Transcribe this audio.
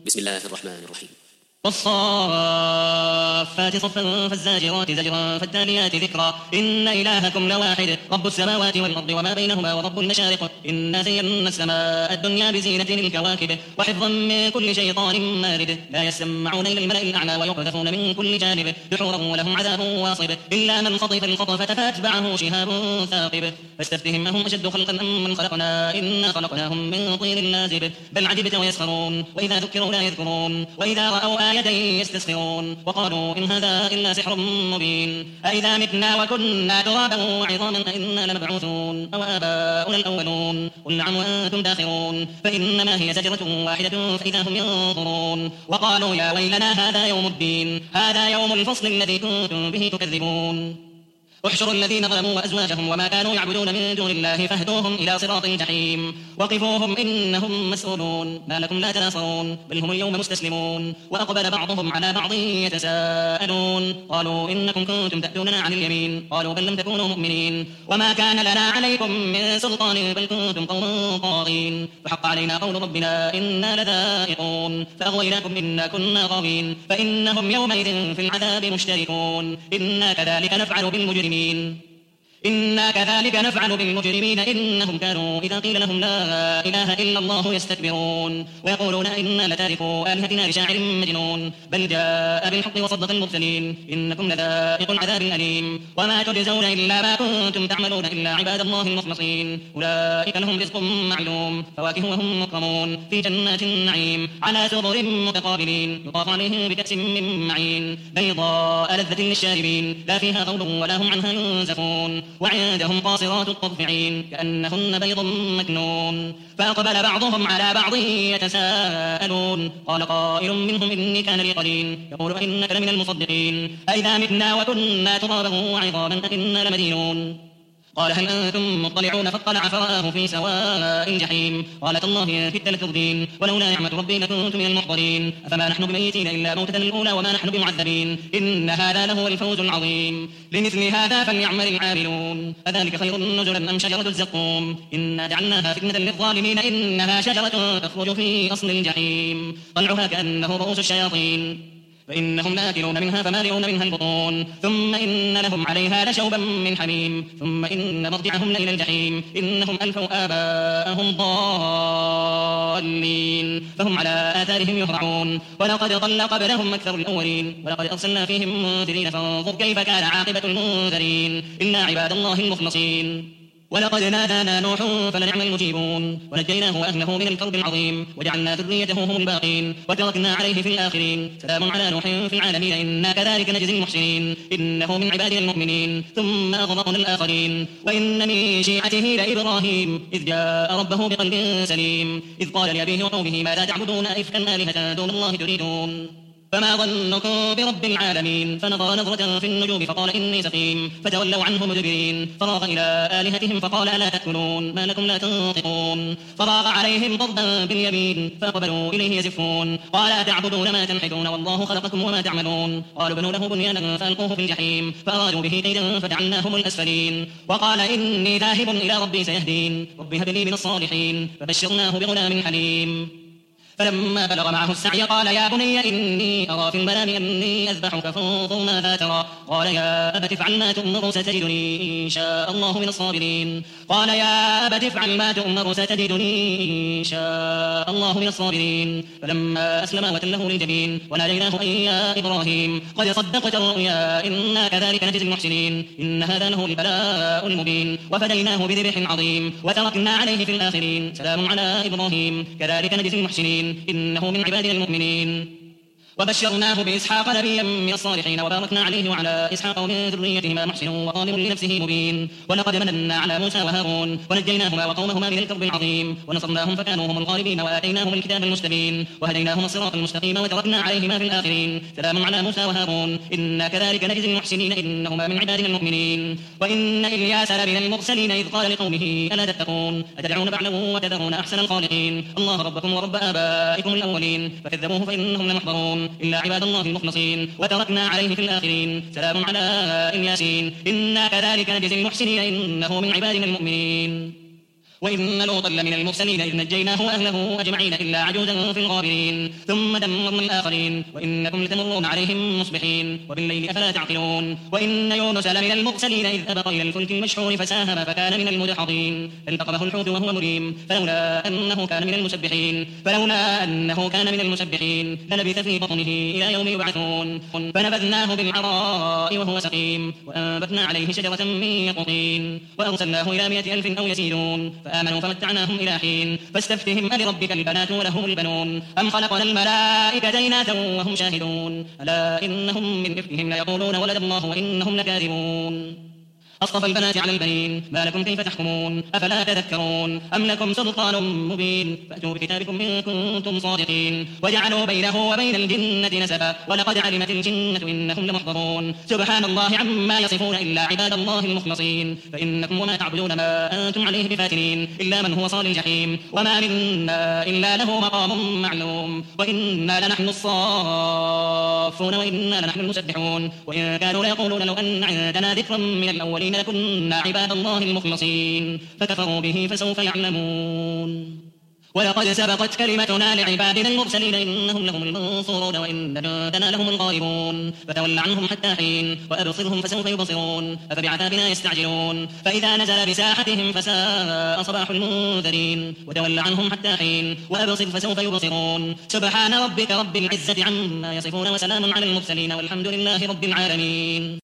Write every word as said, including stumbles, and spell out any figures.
بسم الله الرحمن الرحيم. والصافات صفا فالزاجرات زجرا فالتاليات ذكرا إن إلهكم لواحد رب السماوات والأرض وما بينهما ورب المشارق إنا زينا السماء الدنيا بزينة للكواكب وحفظا من كل شيطان مارد لا يسمعون إلى الملأ الأعلى ويقذفون من كل جانب دحورا ولهم عذاب واصب إلا من خطف الخطفة فأتبعه شهاب ثاقب فاستفتهم أهم أشد خلقا أم من خلقنا إنا خلقناهم من طين لازب بل عجبت ويسخرون وإذا ذكروا لا يذكرون وإذا رأوا آية يستسخرون وقالوا إن هذا إلا سحر مبين أإذا متنا وكنا ترابا وعظاما أإنا لمبعوثون أو آباؤنا الأولون قل نعم وأنتم داخرون فإنما هي زجرة واحدة فإذا هم ينظرون وقالوا يا ويلنا هذا يوم الدين هذا يوم الفصل الذي كنتم به تكذبون احشروا الذين ظلموا وأزواجهم وما كانوا يعبدون من دون الله فاهدوهم إلى صراط الجحيم وقفوهم إنهم مسؤولون ما لكم لا تناصرون بل هم اليوم مستسلمون وأقبل بعضهم على بعض يتساءلون قالوا إنكم كنتم تأتوننا عن اليمين قالوا بل لم تكونوا مؤمنين وما كان لنا عليكم من سلطان بل كنتم قوما طاغين فحق علينا قول ربنا إنا لذائقون فأغويناكم إنا كنا غاوين فإنهم يومئذ في العذاب مشتركون إنا كذلك نفعل بالمجرمين إنا كذلك نفعل بالمجرمين إنهم كانوا إذا قيل لهم لا إله إلا الله يستكبرون ويقولون إنا لتاركو آلهتنا لشاعر مجنون بل جاء بالحق وصدق المرسلين إنكم لذائقوا العذاب الأليم وما تجزون إلا ما كنتم تعملون إلا عباد الله المخلصين أولئك لهم رزق معلوم فواكه وهم مكرمون في جنات النعيم على سرر متقابلين يطاف عليهم بكأس من معين بيضاء لذة للشاربين لا فيها غول ولا هم عنها ينزفون وعندهم قاصرات الطرف عين كأنهن بيض مكنون فأقبل بعضهم على بعض يتساءلون قال قائل منهم إني كان لي قرين يقول إنك لمن المصدقين أإذا متنا وكنا ترابا وعظاما أإنا لمدينون قال هل أنتم مطلعون فاطلع فرآه في سواء الجحيم قال تالله كدت لتردين ولولا نعمة ربي لكنت من المحضرين أفما نحن بميتين إلا موتة الأولى وما نحن بمعذبين إن هذا لهو الفوز العظيم لمثل هذا فليعمل العاملون أذلك خير نزلا أم شجرة الزقوم إنا جعلناها فتنة للظالمين إنها شجرة تخرج في أصل الجحيم طلعها كأنه رؤوس الشياطين فإنهم لآكلون منها فمالئون منها البطون ثم إن لهم عليها لشوبا من حميم ثم إن مرجعهم لإلى الجحيم إنهم ألفوا آباءهم ضالين فهم على آثارهم يهرعون ولقد ضل قبلهم أكثر الأولين ولقد أرسلنا فيهم منذرين فانظر كيف كان عاقبة المنذرين إلا عباد الله المخلصين ولقد نادانا نوح فلنعم المجيبون ونجيناه وأهله من الكرب العظيم وجعلنا ذريته هم الباقين وتركنا عليه في الآخرين سلام على نوح في العالمين إنا كذلك نجزي المحسنين إنه من عبادنا المؤمنين ثم أغرقنا الآخرين وإن من شيعته لإبراهيم إذ جاء ربه بقلب سليم إذ قال لأبيه وقومه ماذا تعبدون أئفكا آلهة دون الله تريدون فما ظنكم برب العالمين فنظر نظرة في النجوم فقال إني سقيم فتولوا عنه مدبرين فراغ إلى آلهتهم فقال ألا تأكلون ما لكم لا تنطقون فراغ عليهم ضربا باليمين فأقبلوا إليه يزفون قال أتعبدون ما تنحتون والله خلقكم وما تعملون قالوا بنوا له بنيانا فألقوه في الجحيم فأرادوا به كيدا فجعلناهم الأسفلين وقال إني ذاهب إلى ربي سيهدين رب هب لي من الصالحين فبشرناه بغلام حليم فلما بلغ معه السعي قال يا بني إني أرى في المنام أني أذبحك فانظر ماذا ترى قال يا أبت افعل ما تؤمر ستجدني إن شاء الله من الصابرين قال يا أبت افعل ما تؤمر ستجدني إن شاء الله من الصابرين فلما أسلم وتله للجبين وناديناه أن يا إبراهيم قد صدقت الرؤيا إنا كذلك نجزي المحسنين إن هذا له البلاء المبين وفديناه بذبح عظيم وتركنا عليه في الآخرين سلام على إبراهيم كذلك نجزي المحسنين إنه من عبادنا المؤمنين وبشرناه بإسحاق نبيا من الصالحين وباركنا عليه وعلى إسحاق ومن ذريتهما محسن وظالم لنفسه مبين ولقد مننا على موسى وهارون ونجيناهما وقومهما من الكرب العظيم ونصرناهم فكانوا هم الغالبين وآتيناهم الكتاب المستبين وهديناهما الصراط المستقيم وتركنا عليهما في الآخرين سلام على موسى وهارون إنا كذلك نجزي المحسنين إنهما من عبادنا المؤمنين وإن إلياس لمن المرسلين إذ قال لقومه ألا تتقون أتدعون بعلا وتذرون أحسن الخالقين الله ربكم ورب آبائكم الأولين فكذبوه فإنهم لمحضرون إلا عباد الله المخلصين وتركنا عليه في الآخرين سلام على الياسين إنا كذلك نجزي المحسنين إنه من عبادنا المؤمنين وإن لوطا لمن المرسلين إذ نجيناه وأهله أجمعين إلا عجوزا في الغابرين ثم دمرنا الآخرين وإنكم لتمرون عليهم مصبحين وبالليل أفلا تعقلون وإن يونس لمن المرسلين إذ أبق إلى الفلك المشحون فساهم فكان من المدحضين فالتقمه الحوت وهو مليم فلولا أنه كان من المسبحين فلولا أنه كان من المسبحين للبث في بطنه إلى يوم يبعثون فنبذناه بالعراء وهو سقيم وأنبتنا عليه شجرة من يقطين وأرسلناه إلى مائة ألف أو يزيدون فآمنوا فمتعناهم إلى حين فاستفتهم ألربك البنات ولهم البنون أم خلقنا الملائكة إناثا وهم شاهدون ألا إنهم من إفكهم ليقولون ولد الله وإنهم لكاذبون أصطفى البنات على البنين ما لكم كيف تحكمون أفلا تذكرون أم لكم سلطان مبين فأتوا بكتابكم إن كنتم صادقين وجعلوا بينه وبين الجنة نسبا ولقد علمت الجنة إنهم لمحضرون سبحان الله عما يصفون إلا عباد الله المخلصين فإنكم وما تعبدون ما أنتم عليه بفاتنين إلا من هو صال الجحيم وما منا إلا له مقام معلوم وإنا لنحن الصافون وإنا لنحن المسبحون وإن كانوا ليقولون لو أن عندنا ذكرا من الأولين لكنا عباد الله المخلصين فكفروا به فسوف يعلمون ولقد سبقت كلمتنا لعبادنا المرسلين إنهم لهم المنصورون وإن جندنا لهم الغالبون فتول عنهم حتى حين وأبصرهم فسوف يبصرون أفبعذابنا يستعجلون فإذا نزل بساحتهم فساء صباح المنذرين وتول عنهم حتى حين وأبصر فسوف يبصرون سبحان ربك رب العزة عما يصفون وسلام على المرسلين والحمد لله رب العالمين.